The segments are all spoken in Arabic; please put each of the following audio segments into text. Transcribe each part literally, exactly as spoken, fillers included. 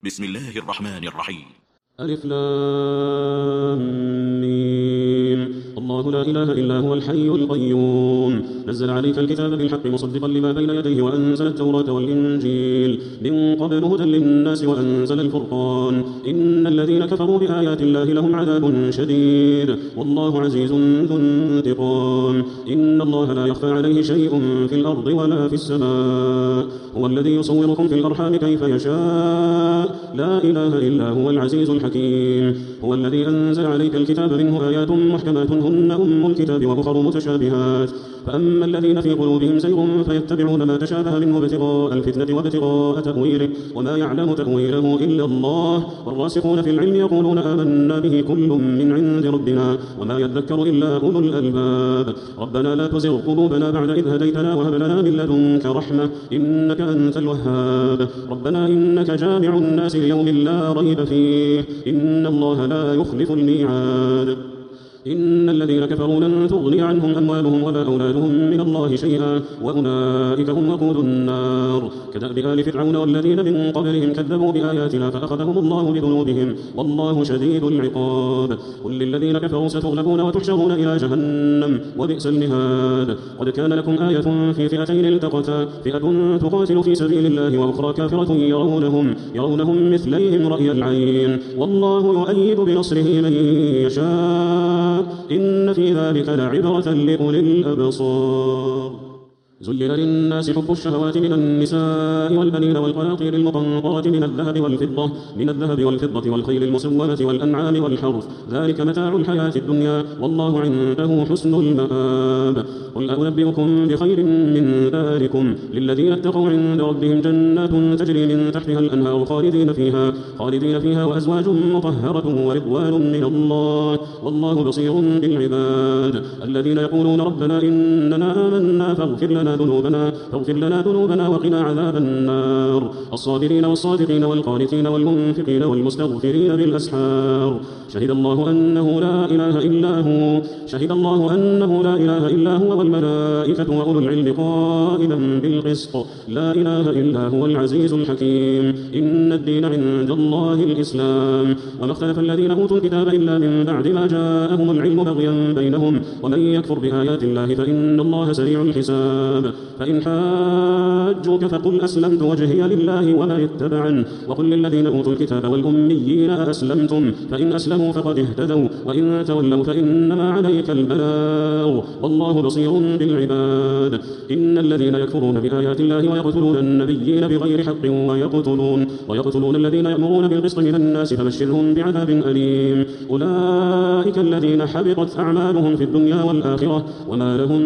بسم الله الرحمن الرحيم. ألف لام ميم. الله لا إله إلا هو الحي القيوم نزل عليك الكتاب بالحق مصدقا لما بين يديه وأنزل التوراة والإنجيل من قبل هدى للناس وأنزل الفرقان إن الذين كفروا بآيات الله لهم عذاب شديد والله عزيز ذو انتقام إن الله لا يخفى عليه شيء في الأرض ولا في السماء هو الذي يصوركم في الأرحام كيف يشاء لا إله إلا هو العزيز الحكيم هو الذي أنزل عليك الكتاب منه آيات محكمات هن أم الكتاب وأخر متشابهات فأما الذين في قلوبهم زيغ فيتبعون ما تشابه منه ابتغاء الفتنة وابتغاء تأويله وما يعلم تأويله إلا الله والراسخون في العلم يقولون آمنا به كل من عند ربنا وما يذكر إلا أولو الألباب ربنا لا تزغ قلوبنا بعد إذ هديتنا وهب لنا من لدنك رحمة إنك أنت الوهاب ربنا إنك جامع الناس ليوم لا ريب فيه إن الله لا يخلف الميعاد إن الذين كفروا لن تغني عنهم أموالهم ولا أولادهم من الله شيئا وأولئك هم وقود النار كدأب آل فرعون والذين من قبلهم كذبوا بآياتنا فأخذهم الله بذنوبهم والله شديد العقاب قل للذين كفروا ستغلبون وتحشرون إلى جهنم وبئس المهاد قد كان لكم آية في فئتين التقتا فئة تقاتل في سبيل الله وأخرى كافرة يرونهم يرونهم مثليهم رأي العين والله يؤيد بنصره من يشاء إن في ذلك لعبرة لأولي الأبصار زين للناس حب الشهوات من النساء والبنين والقناطير المقنطرة من الذهب والفضة من الذهب والفضة والخيل المسومة والأنعام والحرث ذلك متاع الحياة الدنيا والله عنده حسن المآب قل أنبئكم بخير من ذلكم للذين اتقوا عند ربهم جنات تجري من تحتها الأنهار خالدين فيها خالدين فيها وأزواج مطهرة ورضوان من الله والله بصير بالعباد الذين يقولون ربنا إننا آمنا فاغفر لنا ذنوبنا فاغفر لنا ذنوبنا وقنا عذاب النار الصابرين والصادقين والقانتين والمنفقين والمستغفرين بالأسحار شهد الله أنه لا إله إلا هو شهد الله أنه لا إله إلا هو والملائكة وأولو العلم قائما بالقسط لا إله إلا هو العزيز الحكيم إن الدين عند الله الإسلام وما اختلف الذين أوتوا الكتاب إلا من بعد ما جاءهم العلم بغيا بينهم ومن يكفر بآيات الله فإن الله سريع الحساب فإن حاجوك فقل أسلمت وجهي لله وما اتبعن وقل للذين أوتوا الكتاب والأميين أسلمتم فإن أسلموا فقد اهتدوا وإن تولوا فإنما عليك البلاغ والله بصير بالعباد إن الذين يكفرون بآيات الله ويقتلون النبيين بغير حق ويقتلون ويقتلون الذين يأمرون بالقسط من الناس فبشرهم بعذاب أليم أولئك الذين حبطت أعمالهم في الدنيا والآخرة وما لهم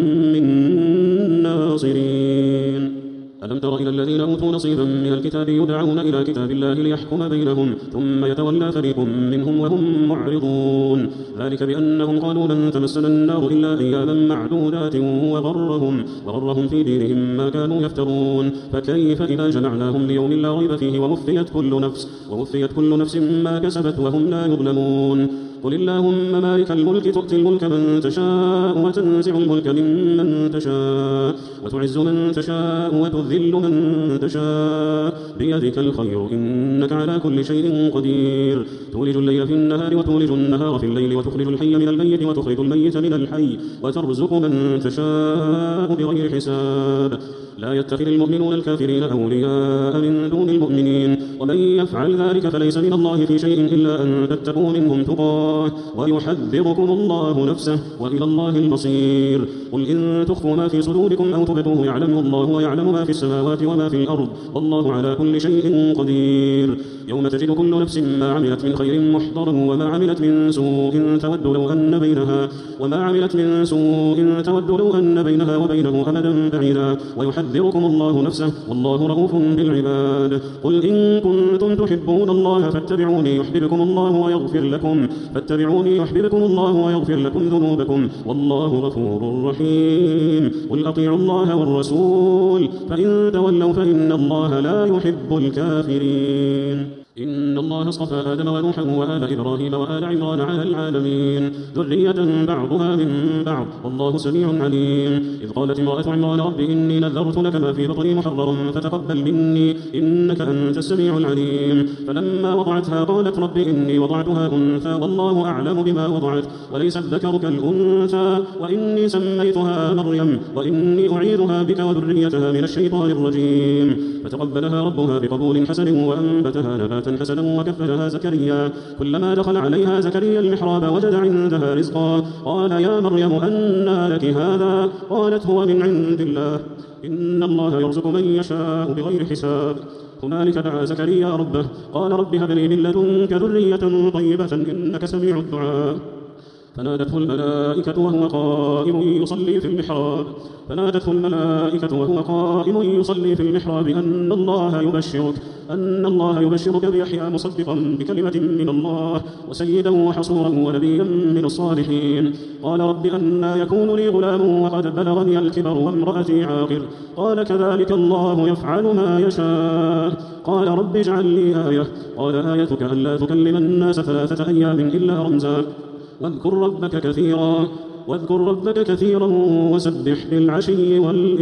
من ناصرين ألم تر إلى الذين أوتوا نصيبا من الكتاب يدعون إلى كتاب الله ليحكم بينهم ثم يتولى فريق منهم وهم معرضون ذلك بأنهم قالوا لن تمسنا النار إلا أياما معدودات وغرهم, وغرهم في دينهم ما كانوا يفترون فكيف إذا جمعناهم ليوم لا ريب فيه ووفيت كل نفس, ووفيت كل نفس ما كسبت وهم لا يظلمون قل اللهم مالك الملك تؤتي الملك من تشاء وتنزع الملك ممن تشاء وتعز من تشاء وتذل من تشاء بيدك الخير إنك على كل شيء قدير تولج الليل في النهار وتولج النهار في الليل وتخرج الحي من الميت وتخرج الميت من الحي وترزق من تشاء بغير حساب لا يتخذ المؤمنون الكافرين أولياء من دون المؤمنين ومن يفعل ذلك فليس من الله في شيء إلا أن تتقوا منهم تقاه ويحذركم الله نفسه وإلى الله المصير قل إن تخفوا ما في صدوركم أو تبدوه يعلمه الله ويعلم ما في السماوات وما في الأرض والله على كل شيء قدير يوم تجد كل نفس ما عملت من خير محضرا وما عملت من سوء تود لو أن بينها وما عملت من سوء تود لو أن بينها وبينه أمدا بعيدا ويحذركم الله نفسه والله رؤوف بالعباد قل إن كنتم تحبون الله فاتبعوني يحببكم الله ويغفر لكم فاتبعوني يحببكم الله ويغفر لكم ذنوبكم والله غفور رحيم قل أطيعوا الله والرسول فإن تولوا فإن الله لا يحب الكافرين إن الله اصطفى آدم ونوحا وآل إبراهيم وآل عمران على العالمين ذرية بعضها من بعض والله سميع عليم. إذ قالت امرأة عمران رب إني نذرت لك ما في بطني محررا فتقبل مني إنك أنت السميع العليم. فلما وضعتها قالت رب إني وضعتها أنثى والله أعلم بما وضعت وليس الذكر كالأنثى وإني سميتها مريم وإني أعيذها بك وذريتها من الشيطان الرجيم. فتقبلها ربها بقبول حسن وأنبتها نباتا حسنا وكفلها زكريا. كلما دخل عليها زكريا المحراب وجد عندها رزقا قال يا مريم أنى لك هذا قالت هو من عند الله إن الله يرزق من يشاء بغير حساب. هنالك دعا زكريا ربه قال رب هب لي من لدنك ذرية طيبة إنك سميع الدعاء. فنادته الملائكة وهو قائم يصلي في المحراب فنادته الملائكة وهو قائم يصلي في المحراب أن الله يبشرك أن الله يبشرك بيحيى مصدقا بكلمة من الله وسيدا وحصورا ونبيا من الصالحين. قال رب أنى يكون لي غلام وقد بلغني الكبر وامرأتي عاقر قال كذلك الله يفعل ما يشاء. قال رب اجعل لي آية قال آيتك ألا تكلم الناس ثلاثة أيام إلا رمزا واذكر ربك كثيرا واذكر ربك كثيرا وسبح بالعشي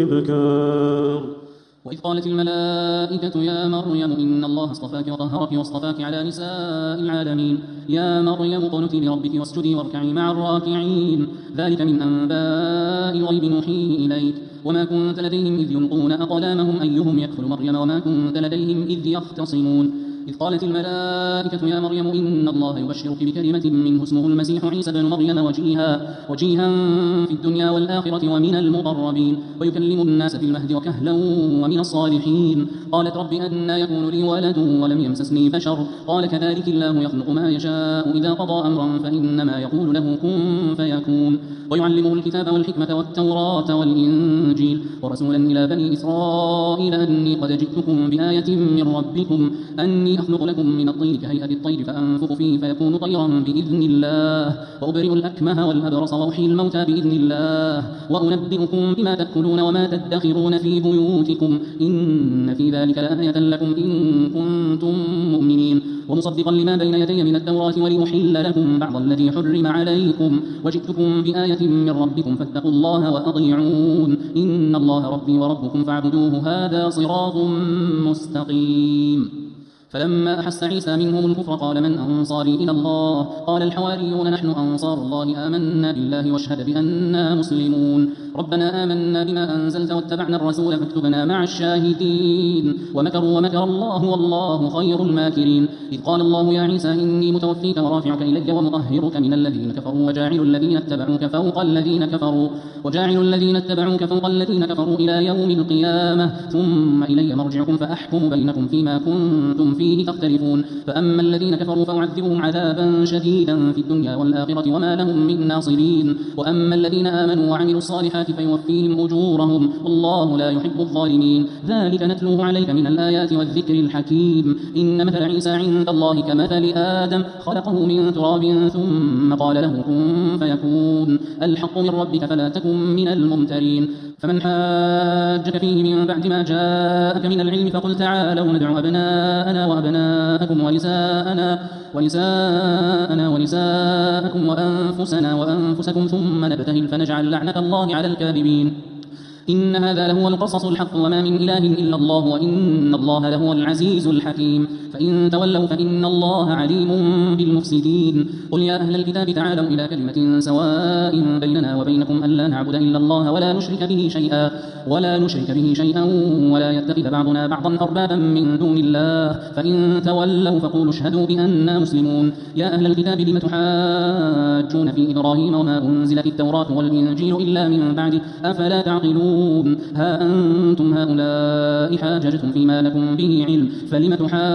والإبكار. وإذ قالت الملائكة يا مريم إن الله اصطفاك وطهرك واصطفاك على نساء العالمين يا مريم اقنتي لربك واسجدي واركعي مع الراكعين. ذلك من أنباء الغيب نوحيه إليك وما كنت لديهم إذ يلقون أقلامهم أيهم يكفل مريم وما كنت لديهم إذ يختصمون. إذ قالت الملائكة يا مريم إن الله يبشرك بكلمة منه اسمه المسيح عيسى بن مريم وجيها, وجيها في الدنيا والآخرة ومن المقربين ويكلم الناس في المهد وكهلا ومن الصالحين. قالت رب أنى يكون لي ولد ولم يمسسني بشر قال كذلك الله يخلق ما يشاء إذا قضى أمرا فإنما يقول له كن فيكون. ويعلمه الكتاب والحكمة والتوراة والإنجيل ورسولا إلى بني إسرائيل أني قد جئتكم بآية من ربكم أني أخلق لكم من الطين كهيئة الطير فأنفخ فيه فيكون طيرا بإذن الله وأبرئ الأكمه والأبرص وأحيي الموتى بإذن الله وأنبئكم بما تأكلون وما تدخرون في بيوتكم إن في ذلك لآية لكم إن كنتم مؤمنين. ومصدقا لما بين يدي من التوراة وليحل لكم بعض الذي حرم عليكم وجئتكم بآية من ربكم فاتقوا الله وأطيعون إن الله ربي وربكم فاعبدوه هذا صراط مستقيم. فلما أحس عيسى منهم الكفر قال من أنصاري إلى الله قال الحواريون نحن أنصار الله آمنا بالله واشهد بأننا مسلمون. ربنا آمنا بما أنزلت واتبعنا الرسول فاكتبنا مع الشاهدين. ومكروا ومكر الله والله خير الماكرين. إذ قال الله يا عيسى إني متوفيك ورافعك إلي ومطهرك من الذين كفروا وجاعل الذين اتبعوك فوق الذين كفروا وجاعل الذين اتبعوك فوق الذين كفروا إلى يوم القيامة ثم إلي مرجعكم فأحكم بينكم فيما كنتم فيه تختلفون. فأما الذين كفروا فأعذبهم عذابا شديدا في الدنيا والآخرة وما لهم من ناصرين. وأما الذين آمنوا وعملوا الصالحات فيوفيهم أجورهم والله لا يحب الظالمين. ذلك نتلوه عليك من الآيات والذكر الحكيم. إن مثل عيسى عند الله كمثل آدم خلقه من تراب ثم قال له كن فيكون. الحق من ربك فلا تكن من الممترين. فمن حاجك فيه من بعد ما جاءك من العلم فقل تعالوا ندعو أبناءنا وأبناءكم ونساءنا ونساءنا ونساءكم وأنفسنا وأنفسكم ثم نبتهل فنجعل لعنة الله على الكاذبين. إن هذا لهو القصص الحق وما من إله إلا الله وإن الله لهو العزيز الحكيم. فإن تولوا فإن الله عليم بالمفسدين. قل يا أهل الكتاب تعالوا إلى كلمة سواء بيننا وبينكم ألا نعبد إلا الله ولا نشرك به شيئا ولا نشرك به شيئا ولا يتخذ بعضنا بعضا أربابا من دون الله. فإن تولوا فقولوا اشهدوا بأننا مسلمون. يا أهل الكتاب لم تحاجون في إبراهيم وما أنزلت التوراة والإنجيل إلا من بعده أفلا تعقلون. ها أنتم هؤلاء حاججتم فيما لكم به علم فلم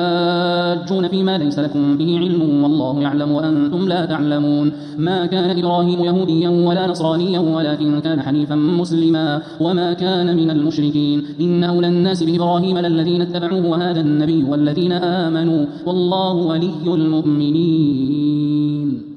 تحاجون فيما ليس لكم به علم والله يعلم وأنتم لا تعلمون. ما كان إبراهيم يهوديا ولا نصرانيا ولكن كان حنيفا مسلما وما كان من المشركين. إن أولى الناس بإبراهيم للذين اتبعوه وهذا النبي والذين آمنوا والله ولي المؤمنين.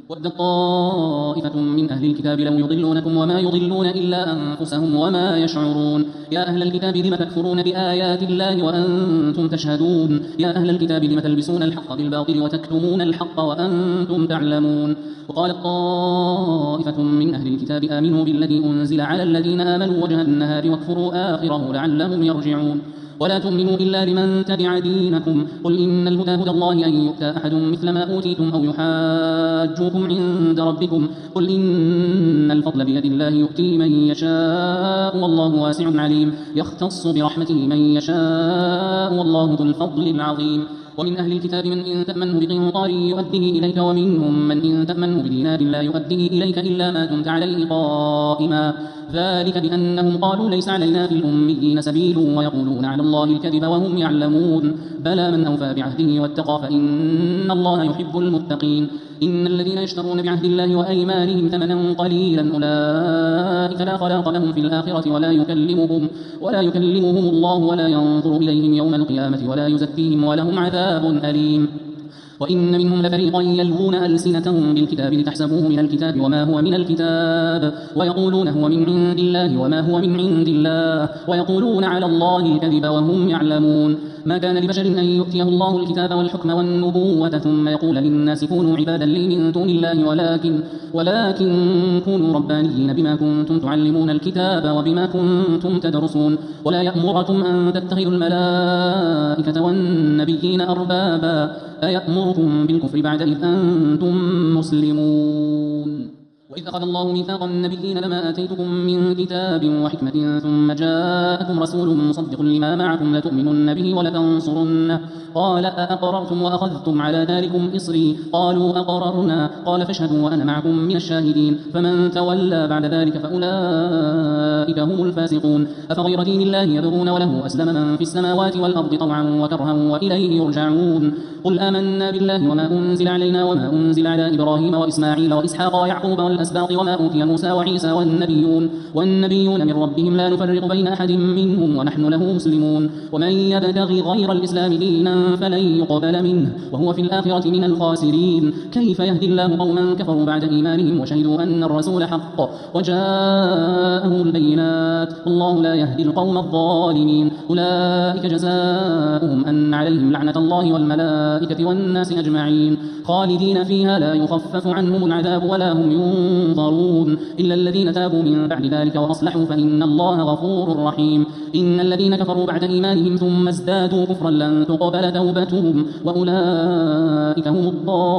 ودت طائفة من أهل الكتاب لو يضلونكم وما يضلون إلا أنفسهم وما يشعرون يا أهل الكتاب لم تكفرون بآيات الله وأنتم تشهدون يا أهل الكتاب لم تلبسون الحق بالباطل وتكتمون الحق وأنتم تعلمون وقالت طائفة من أهل الكتاب آمنوا بالذي أنزل على الذين آمنوا وجه النهار واكفروا آخره لعلهم يرجعون ولا تؤمنوا إلا لمن تبع دينكم قل إن الهدى هدى الله أن يؤتى أحد مثل ما أوتيتم أو يحاجوكم عند ربكم قل إن الفضل بيد الله يؤتي من يشاء والله واسع عليم يختص برحمته من يشاء والله ذو الفضل العظيم ومن أهل الكتاب من إن تأمنه بقنطار يؤديه إليك ومنهم من إن تأمنه بدينار لا يؤديه إليك إلا ما دمت عليه قائما ذلك بأنهم قالوا ليس علينا في الأميين سبيل ويقولون على الله الكذب وهم يعلمون بلى من أوفى بعهده واتقى فإن الله يحب المتقين إن الذين يشترون بعهد الله وأيمانهم ثمنا قليلا أولئك لا خلاق لهم في الآخرة ولا يكلمهم ولا يكلمهم الله ولا ينظر إليهم يوم القيامة ولا يزكيهم ولهم عذاب أليم وإن منهم لفريقا يلوون ألسنتهم بالكتاب لتحسبوه من الكتاب وما هو من الكتاب ويقولون هو من عند الله وما هو من عند الله ويقولون على الله الكذب وهم يعلمون ما كان لبشر أن يؤتيه الله الكتاب والحكم والنبوة ثم يقول للناس كونوا عبادا لي من دون الله ولكن ولكن كونوا ربانيين بما كنتم تعلمون الكتاب وبما كنتم تدرسون ولا يأمركم أن تتخذوا الملائكة والنبيين أربابا أيأمركم بالكفر بعد إذ أنتم مسلمون وإذ أخذ الله ميثاق النبيين لما آتيتكم من كتاب وحكمة ثم جاءكم رسول مصدق لما معكم لتؤمنن به ولتنصرنه قال أأقررتم وأخذتم على ذلكم إصري قالوا أقررنا قال فاشهدوا وأنا معكم من الشاهدين فمن تولى بعد ذلك فأولئك هم الفاسقون أفغير دين الله يبغون وله أسلم من في السماوات والأرض طوعا وكرها وإليه يرجعون قل آمنا بالله وما أنزل علينا وما أنزل على إبراهيم وإسماعيل وإسحاق ويعقوب والأسباط وما أوتي موسى وعيسى والنبيون والنبيون من ربهم لا نفرق بين أحد منهم ونحن له مسلمون ومن يبتغي غير الإسلام دينا فلن يقبل منه وهو في الآخرة من الخاسرين كيف يهدي الله قوما كفروا بعد إيمانهم وشهدوا أن الرسول حق وجاءهم البينات والله لا يهدي القوم الظالمين أولئك جزاؤهم أن عليهم لعنة الله والملائكة والناس أجمعين خالدين فيها لا يخفف عنهم العذاب ولا هم ينظرون إلا الذين تابوا من بعد ذلك وأصلحوا فإن الله غفور رحيم إن الذين كفروا بعد إيمانهم ثم ازدادوا كفرا لن تقبل توبتهم وأولئك هم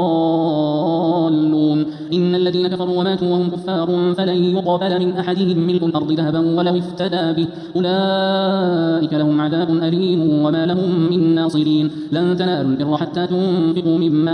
الضالون إن الذين كفروا وماتوا وهم كفار فلن يقبل من أحدهم ملء الأرض ذهبا ولو افتدى به أولئك لهم عذاب أليم وما لهم من ناصرين لن تنالوا البر حتى تنفقوا مما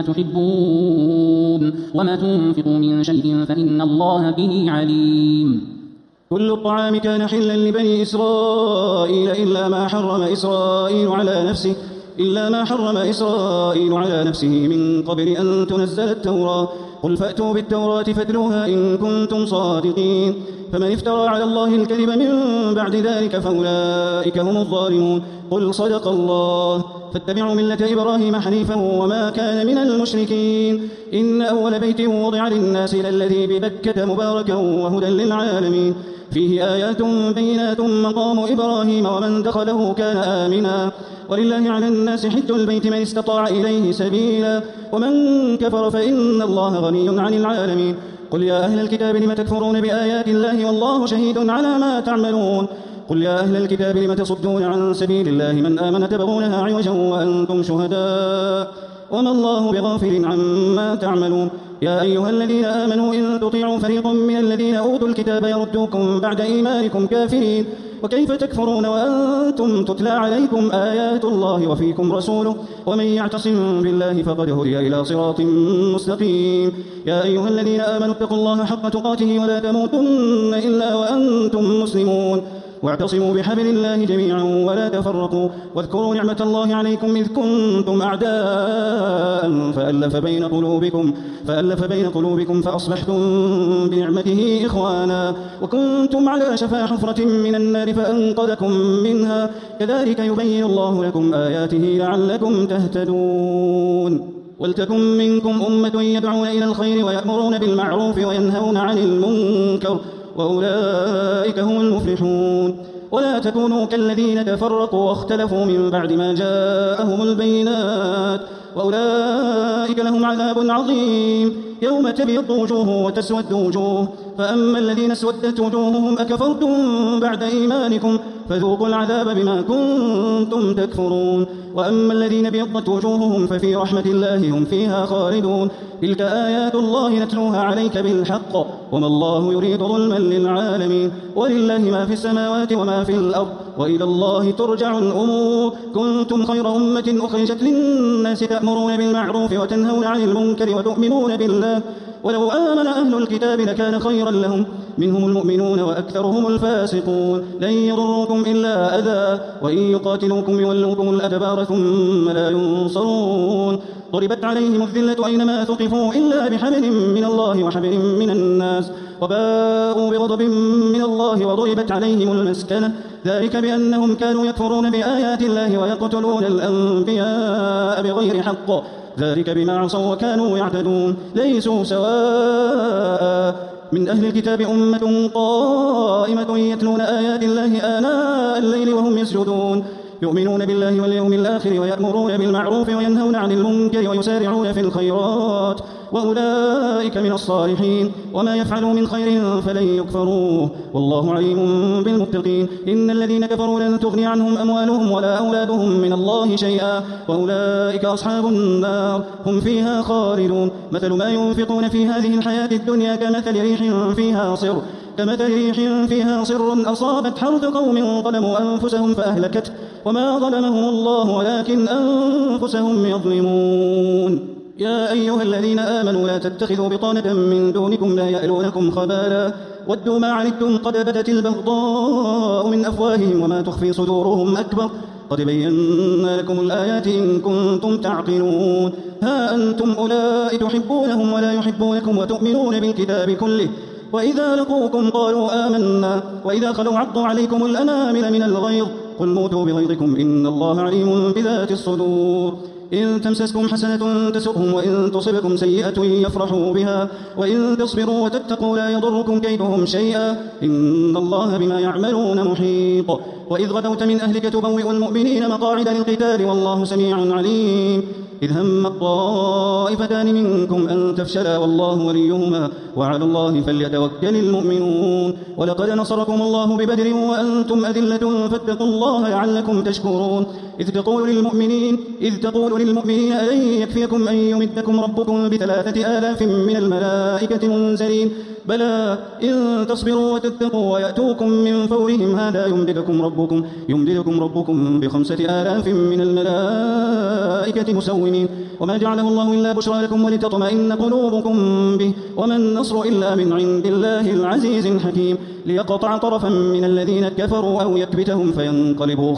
تحبون وما تنفقوا من شيء فإن الله به عليم كل الطعام كان حلا لبني إسرائيل إلا ما حرم إسرائيل على نفسه إلا ما حرم إسرائيل على نفسه من قبل أن تنزل التوراة قل فأتوا بالتوراة فاتلوها إن كنتم صادقين فمن افترى على الله الكذب من بعد ذلك فأولئك هم الظالمون قل صدق الله فاتبعوا ملة إبراهيم حنيفا وما كان من المشركين إن أول بيت وضع للناس للذي ببكة مباركا وهدى للعالمين فيه آيات بينات مقام إبراهيم ومن دخله كان آمنا ولله على الناس حج البيت من استطاع إليه سبيلا ومن كفر فإن الله غني عن العالمين قل يا أهل الكتاب لم تكفرون بآيات الله والله شهيد على ما تعملون قل يا أهل الكتاب لم تصدون عن سبيل الله من آمن تبغونها عوجا وأنتم شهداء وما الله بغافل عما تعملون يا أيها الذين آمنوا إن تطيعوا فريقا من الذين أوتوا الكتاب يردوكم بعد إيمانكم كافرين وكيف تكفرون وأنتم تتلى عليكم آيات الله وفيكم رسوله ومن يعتصم بالله فقد هدي إلى صراط مستقيم يا أيها الذين آمنوا اتقوا الله حق تقاته ولا تموتن إلا وأنتم مسلمون واعتصموا بحبل الله جميعا ولا تفرقوا واذكروا نعمة الله عليكم إذ كنتم أعداء فألف بين قلوبكم فألف بين قلوبكم فأصبحتم بنعمته إخوانا وكنتم على شفا حفرة من النار فأنقذكم منها كذلك يبين الله لكم آياته لعلكم تهتدون ولتكن منكم أمة يدعون إلى الخير ويأمرون بالمعروف وينهون عن المنكر وأولئك هم المفلحون ولا تكونوا كالذين تفرقوا واختلفوا من بعد ما جاءهم البينات وأولئك لهم عذاب عظيم يوم تبيض وجوه وتسود وجوه فأما الذين اسودت وجوههم أكفرتم بعد إيمانكم فذوقوا العذاب بما كنتم تكفرون وأما الذين ابيضت وجوههم ففي رحمة الله هم فيها خالدون تلك آيات الله نتلوها عليك بالحق وما الله يريد ظلما للعالمين ولله ما في السماوات وما في الأرض وإلى الله ترجع الأمور كنتم خير أمة أخرجت للناس تأمرون بالمعروف وتنهون عن المنكر وتؤمنون بالله ولو آمن أهل الكتاب لكان خيرا لهم منهم المؤمنون وأكثرهم الفاسقون لن يضروكم إلا أذى وإن يقاتلوكم يولوكم الأدبار ثم لا ينصرون ضربت عليهم الذلة أينما ثقفوا إلا بحبل من الله وحبل من الناس وباءوا بغضب من الله وضربت عليهم المسكنة ذلك بأنهم كانوا يكفرون بآيات الله ويقتلون الأنبياء بغير حق ذلك بما عصوا وكانوا يعتدون ليسوا سواء من أهل الكتاب أمة قائمة يتلون آيات الله آناء الليل وهم يسجدون يؤمنون بالله واليوم الآخر ويأمرون بالمعروف وينهون عن المنكر ويسارعون في الخيرات وأولئك من الصالحين وما يفعلوا من خير فلن يكفروه والله عليم بالمتقين إن الذين كفروا لن تغني عنهم أموالهم ولا أولادهم من الله شيئا وأولئك أصحاب النار هم فيها خالدون مثل ما ينفقون في هذه الحياة الدنيا كمثل ريح فيها صر كمثل ريح فيها صر أصابت حرث قوم ظلموا أنفسهم فأهلكته وما ظلمهم الله ولكن أنفسهم يظلمون يا أيها الذين آمنوا لا تتخذوا بطانة من دونكم لا يألونكم خبالا ودوا ما عنتم قد بدت البغضاء من أفواههم وما تخفي صدورهم أكبر قد بينا لكم الآيات إن كنتم تعقلون ها أنتم أولئك تحبونهم ولا يحبونكم وتؤمنون بالكتاب كله وإذا لقوكم قالوا آمنا وإذا خلوا عضوا عليكم الأنامل من الغيظ قل موتوا بغيظكم إن الله عليم بذات الصدور إن تمسسكم حسنة تسؤهم وإن تصبكم سيئة يفرحوا بها وإن تصبروا وتتقوا لا يضركم كيدهم شيئا إن الله بما يعملون محيط وإذ غدوت من أهلك تبوئ المؤمنين مقاعد للقتال والله سميع عليم إذ هم الطائفتان منكم أن تفشلا والله وليهما وعلى الله فليتوكل المؤمنون ولقد نصركم الله ببدر وأنتم أذلة فاتقوا الله لعلكم تشكرون إذ تقول للمؤمنين إذ تقول للمؤمنين ألن يكفيكم أن يمدكم ربكم بثلاثة آلاف من الملائكة منزلين بلى إن تصبروا وتتقوا ويأتوكم من فورهم هذا يمددكم ربكم يمددكم ربكم بخمسة آلاف من الملائكة مسومين وما جعله الله إلا بشرى لكم ولتطمئن قلوبكم به وما النصر إلا من عند الله العزيز الحكيم ليقطع طرفا من الذين كفروا أو يكبتهم فينقلبوا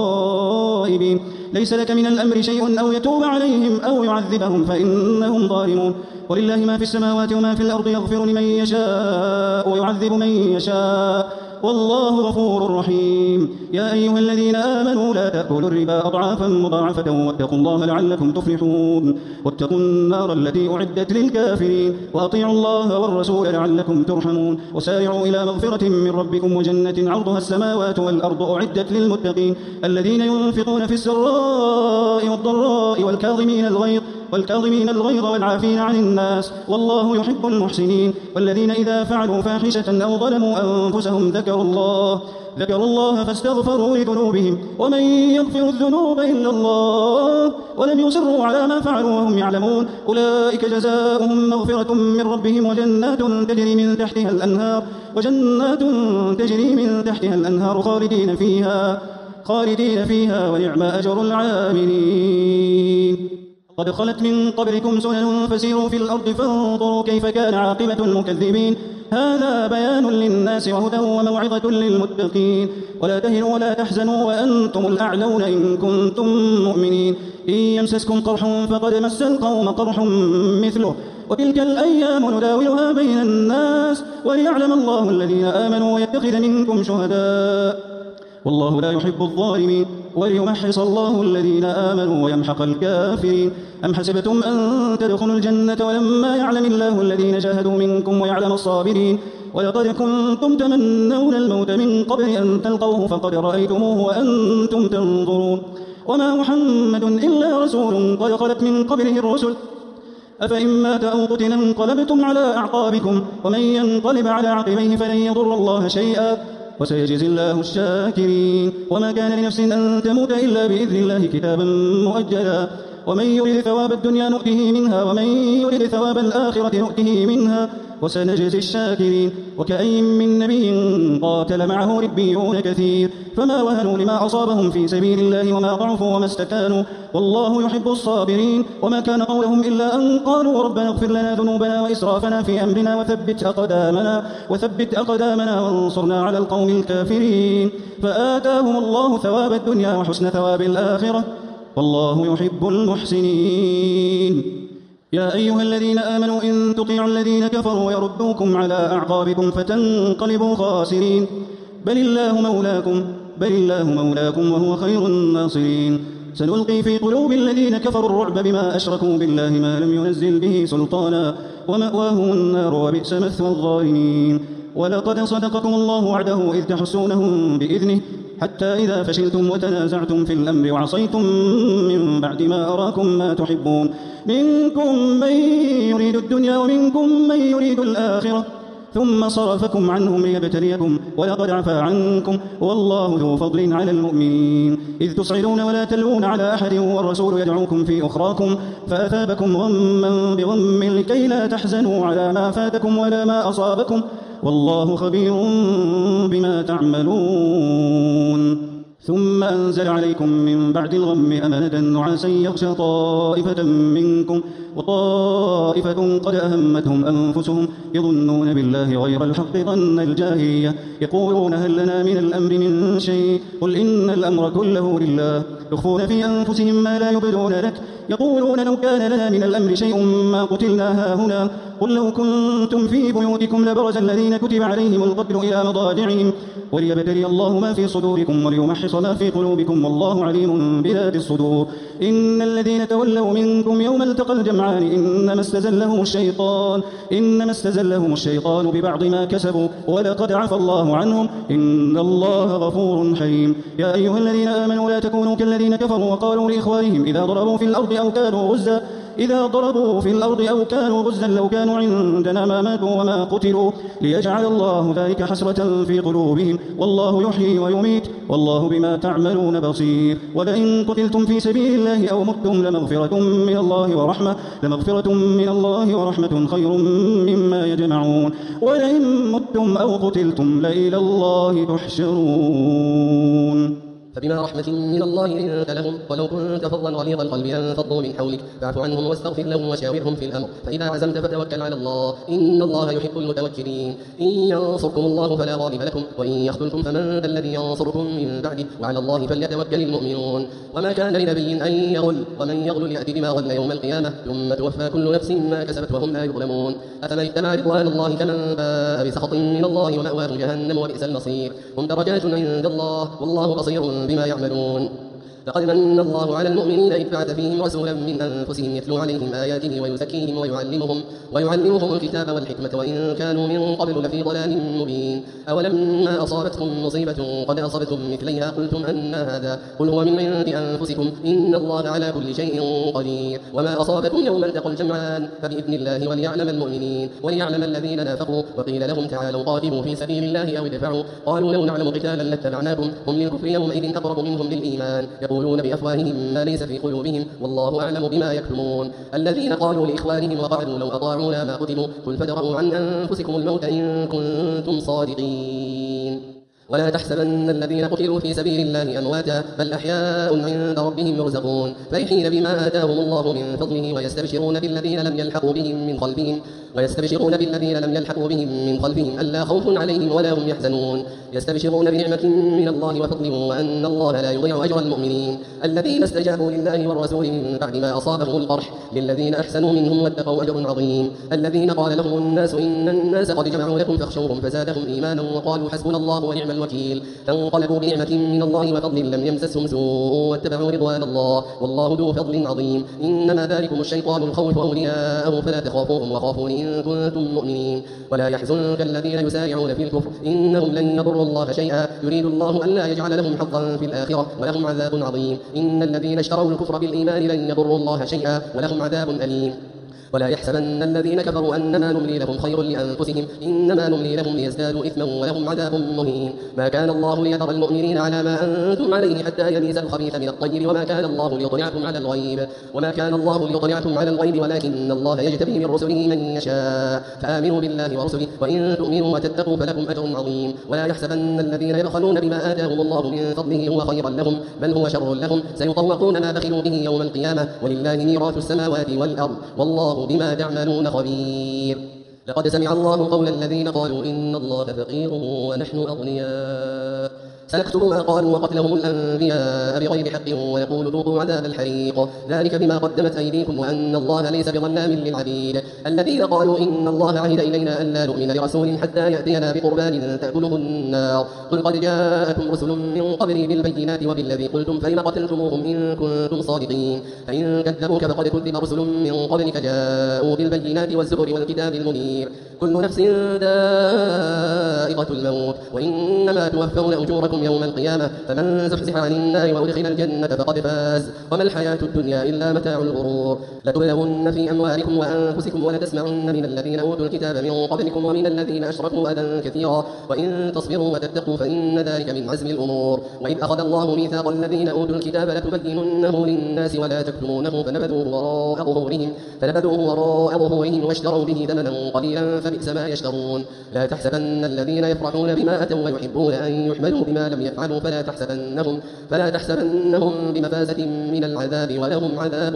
خائبين ليس لك من الأمر شيء أو يتوب عليهم أو يعذبهم فإنهم ظالمون ولله ما في السماوات وما في الأرض يغفر لمن يشاء ويعذب من يشاء والله غفور رحيم يا أيها الذين آمنوا لا تأكلوا الربا أضعافا مضاعفة واتقوا الله لعلكم تفلحون واتقوا النار التي أعدت للكافرين وأطيعوا الله والرسول لعلكم ترحمون وسارعوا إلى مغفرة من ربكم وجنة عرضها السماوات والأرض أعدت للمتقين الذين ينفقون في السراء والضراء والكاظمين الغيظ والكاظمين الغيظ والعافين عن الناس والله يحب المحسنين والذين إذا فعلوا فاحشة أو ظلموا أنفسهم ذكروا الله ذكروا الله فاستغفروا لذنوبهم ومن يغفر الذنوب إلا الله ولم يصروا على ما فعلوا وهم يعلمون أولئك جزاؤهم مغفرة من ربهم وجنات تجري من تحتها الأنهار وجنات تجري من تحتها الأنهار خالدين فيها خالدين فيها ونعم أجر العاملين قد خلت من قبلكم سنن فسيروا في الأرض فانظروا كيف كان عاقبة المكذبين هذا بيان للناس وهدى وموعظة للمتقين ولا تهنوا ولا تحزنوا وأنتم الأعلون إن كنتم مؤمنين إن يمسسكم قرح فقد مس القوم قرح مثله وتلك الأيام نداولها بين الناس وليعلم الله الذين آمنوا ويتخذ منكم شهداء والله لا يحب الظالمين وليمحص الله الذين آمنوا ويمحق الكافرين. أم حسبتم أن تدخلوا الجنة ولما يعلم الله الذين جاهدوا منكم ويعلم الصابرين ولقد كنتم تمنون الموت من قبل أن تلقوه فقد رأيتموه وأنتم تنظرون وما محمد إلا رسول قد خلت من قبله الرسل أفإن مات أو قتل انقلبتم على أعقابكم ومن ينقلب على عقبيه فلن يضر الله شيئا وسيجزي الله الشاكرين. وما كان لنفس أن تموت إلا بإذن الله كتابا مؤجلا ومن يريد ثواب الدنيا نؤته منها ومن يريد ثواب الآخرة نؤته منها وسنجزي الشاكرين. وكأين من نبي قاتل معه ربيون كثير فما وهنوا لما أصابهم في سبيل الله وما ضعفوا وما استكانوا والله يحب الصابرين. وما كان قولهم إلا أن قالوا ربنا اغفر لنا ذنوبنا وإسرافنا في أمرنا وثبت أقدامنا, وثبت أقدامنا وانصرنا على القوم الكافرين. فآتاهم الله ثواب الدنيا وحسن ثواب الآخرة والله يحب المحسنين. يا أيها الذين آمنوا إن تطيعوا الذين كفروا يردوكم على أعقابكم فتنقلبوا خاسرين بل الله مولاكم بل الله مولاكم وهو خير الناصرين. سنلقي في قلوب الذين كفروا الرعب بما أشركوا بالله ما لم ينزل به سلطانا ومأواهم النار وبئس مثوى الظالمين. ولقد صدقكم الله وعده إذ تحسونهم بإذنه حتى إذا فشلتم وتنازعتم في الأمر وعصيتم من بعد ما أراكم ما تحبون منكم من يريد الدنيا ومنكم من يريد الآخرة ثم صرفكم عنهم ليبتليكم ولقد عفا عنكم والله ذو فضل على المؤمنين. إذ تصعدون ولا تلوون على أحد والرسول يدعوكم في أخراكم فأثابكم غما بغم لكي لا تحزنوا على ما فاتكم ولا ما أصابكم والله خبير بما تعملون. ثم أنزل عليكم من بعد الغم أمنة نعاسا يغشى طائفة منكم وطائفة قد أهمتهم أنفسهم يظنون بالله غير الحق ظن الجاهلية يقولون هل لنا من الأمر من شيء قل إن الأمر كله لله يخفون في أنفسهم ما لا يبدون لك يقولون لو كان لنا من الأمر شيء ما قتلنا هاهنا قل لو كنتم في بيوتكم لبرز الذين كتب عليهم القتل إلى مضاجعهم وليبتلي الله ما في صدوركم وليمحص ما في قلوبكم والله عليم بذات الصدور. إن الذين تولوا منكم يوم التقى الجمعان إنما استزلهم الشيطان إنما استزلهم الشيطان ببعض ما كسبوا ولقد عفى الله عنهم إن الله غفور حليم. يا أيها الذين آمنوا لا تكونوا كالذين كفروا وقالوا لإخوانهم إذا ضربوا في الأرض أو كانوا غزا إذا ضربوا في الأرض أو كانوا غزا لو كانوا عندنا ما ماتوا وما قتلوا ليجعل الله ذلك حسرة في قلوبهم والله يحيي ويميت والله بما تعملون بصير. ولئن قتلتم في سبيل الله أو متم لمغفرة من الله ورحمة لمغفرة من الله ورحمة خير مما يجمعون. ولئن متم أو قتلتم لإلى الله تحشرون. فبما رحمة من الله لنت لهم ولو كنت فظا غليظ القلب لانفضوا من حولك فاعف عنهم واستغفر لهم وشاورهم في الأمر فإذا عزمت فتوكل على الله إن الله يحب المتوكلين. إن ينصركم الله فلا غالب لكم وإن يخذلكم فمن ذا الذي ينصركم من بعده وعلى الله فليتوكل المؤمنون. وما كان لنبي أن يغل ومن يغل يأتي بما غل يوم القيامة ثم توفى كل نفس ما كسبت وهم لا يظلمون. أفمن اتبع رضوان الله كمن باء بسخط من الله ومأواه جهنم وبئس المصير. هم درجات عند الله والله بصير بما يعملون. لقد من الله على المؤمنين إذ بعث فيهم رسولا من أنفسهم يتلو عليهم آياته ويزكيهم ويعلمهم ويعلمهم الكتاب والحكمة وإن كانوا من قبل لفي ضلال مبين. أولما أصابتكم مصيبة قد أصبتم مثليها قلتم أن هذا قل هو من عند أنفسكم إن الله على كل شيء قدير. وما أصابكم يوم التقى الجمعان فبإذن الله وليعلم المؤمنين وليعلم الذين نافقوا. وقيل لهم تعالوا قاتلوا في سبيل الله أو ادفعوا قالوا لو نعلم قتالا لاتبعناكم هم للكفر يومئذ أقرب منهم للإيمان يقولون بأفواههم ما ليس في قلوبهم والله أعلم بما يكتمون. الذين قالوا لإخوانهم وقعدوا لو أطاعونا ما قتلوا قل فادرءوا عن أنفسكم الموت إن كنتم صادقين. ولا تحسبن الذين قتلوا في سبيل الله أمواتا بل أحياء عند ربهم يرزقون فرحين بما آتاهم الله من فضله ويستبشرون بالذين لم يلحقوا بهم من خلفهم ويستبشرون بالذين لم يلحقوا بهم من خلفهم ألا خوف عليهم ولا هم يحزنون. يستبشرون بنعمة من الله وفضل وأن الله لا يضيع أجر المؤمنين. الذين استجابوا لله والرسول من بعد ما أصابهم القرح للذين أحسنوا منهم واتقوا أجر عظيم. الذين قال لهم الناس إن الناس قد جمعوا لكم فاخشوهم فزادهم إيمانا وقالوا حسبنا الله ونعم الوكيل. فانقلبوا بنعمة من الله وفضل لم يمسسهم سوء واتبعوا رضوان الله والله ذو فضل عظيم. إنما ذلكم الشيطان الخوف أولياءه فلا تخافوهم وخافون إن كنتم مؤمنين. ولا يحزنك الذين يسارعون في الكفر إنهم لن يضروا الله شيئا يريد الله أن لا يجعل لهم حظا في الآخرة ولهم عذاب عظيم. إن الذين اشتروا الكفر بالإيمان لن يضروا الله شيئا ولهم عذاب أليم. ولا يحسبن الذين كفروا أنما نملي لهم خير لأنفسهم إنما نملي لهم ليزدادوا إثما ولهم عذاب مهين. ما كان الله ليذر المؤمنين على ما أنتم عليه حتى يميز الخبيث من الطيب وما كان الله ليطلعكم على الغيب وما كان الله ليطلعكم على الغيب ولكن الله يجتبي من رسله من يشاء. فآمنوا بالله ورسله وإن تؤمنوا وتتقوا فلكم أجر عظيم. ولا يحسبن الذين يبخلون بما آتاهم الله من فضله هو خيرا لهم بل هو شر لهم سيطوقون ما بخلوا به يوم القيامة ولله ميراث السماوات والأرض والله بما تعملون خبير. لقد سمع الله قول الذين قالوا إن الله فقير ونحن أغنياء سنكتب ما قالوا وقتلهم الأنبياء بغير حق ويقول ذوقوا عذاب الحريق ذلك بما قدمت أيديكم وأن الله ليس بظلام للعبيد. الذين قالوا إن الله عهد إلينا ألا نؤمن لرسول حتى يأتينا بقربان تأكله النار قل قد جاءكم رسل من قبلي بالبينات وبالذي قلتم فلم قتلتموهم إن كنتم صادقين. فإن كذبوك فقد كذب رسل من قبلك جاءوا بالبينات والزبر والكتاب المنير. كل نفس ذائقة الموت وإنما توفون أجوركم يوم القيامة فمن زحزح عن النار وأدخل الجنة فقد فاز وما الحياة الدنيا إلا متاع الغرور. لتبلغن في أموالكم وأنفسكم ولتسمعن من الذين أوتوا الكتاب من قبلكم ومن الذين أشركوا أذى كثيرا وإن تصبروا وتتقوا فإن ذلك من عزم الأمور. وإذ أخذ الله ميثاق الذين أوتوا الكتاب لتبيننه للناس ولا تكتمونه فنبذوه وراء ظهورهم فنبذوه وراء ظهورهم واشتروا به ثمنا قليلا فبئس ما يشترون. لا تحسبن الذين يفرحون بما أتوا ويحبون أن يحمدوا بما لم يفعلوا فلا تحسبنهم فلا تحسبنهم بمفازة من العذاب ولهم عذاب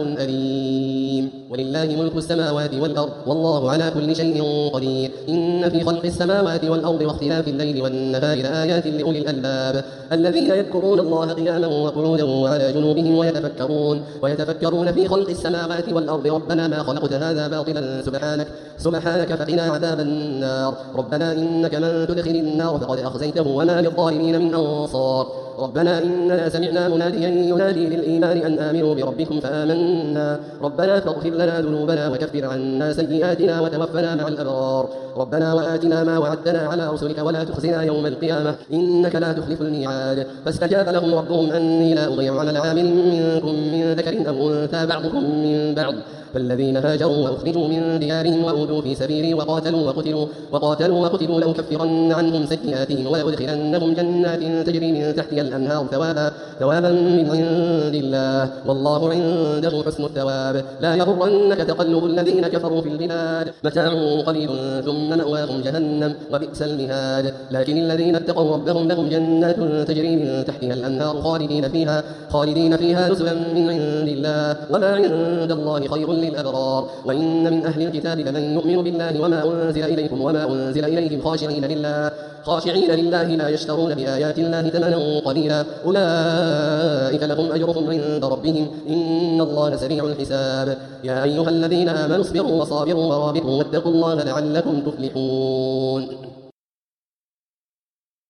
أليم. ولله ملك السماوات والأرض والله على كل شيء قدير. إن في خلق السماوات والأرض واختلاف الليل والنهار لآيات لأولي الألباب الذين يذكرون الله قياما وقعودا وعلى جنوبهم ويتفكرون ويتفكرون في خلق السماوات والأرض ربنا ما خلقت هذا باطلا سبحانك سبحانك فقنا عذاب النار. ربنا إنك من تدخل النار فقد أخزيته وما للظالمين من أنصار. ربنا إننا سمعنا مناديا ينادي للإيمان أن آمنوا بربكم فآمنا ربنا فاغفر لنا ذنوبنا وكفر عنا سيئاتنا وتوفنا مع الأبرار. ربنا وآتنا ما وعدتنا على رسلك ولا تخزنا يوم القيامة إنك لا تخلف الميعاد. فاستجاب لهم ربهم أني لا أضيع عمل عامل منكم من ذكر أو أنثى بعضكم من بعض فالذين هاجروا وأخرجوا من ديارهم وأوذوا في سبيلي وقاتلوا وقتلوا وقاتلوا وقتلوا لأكفرن عنهم سيئاتهم ولأدخلنهم جنات تجري من تحتها الأنهار ثوابا ثوابا من عند الله والله عنده حسن الثواب. لا يغرنك تقلب الذين كفروا في البلاد متاع قليل ثم مأواهم جهنم وبئس المهاد. لكن الذين اتقوا ربهم لهم جنات تجري من تحتها الأنهار خالدين فيها خالدين فيها نزلا من عند الله وما عند الله خير للأبرار. وإن من أهل الكتاب لمن يؤمن بالله وما أنزل إليكم وما أنزل إليهم خاشعين لله خاشعين لله لا يشترون بآيات الله ثمنا قليلا أولئك لهم أجرهم عند ربهم إن الله سريع الحساب. يا أيها الذين آمنوا اصبروا وصابروا ورابطوا واتقوا الله لعلكم تفلحون.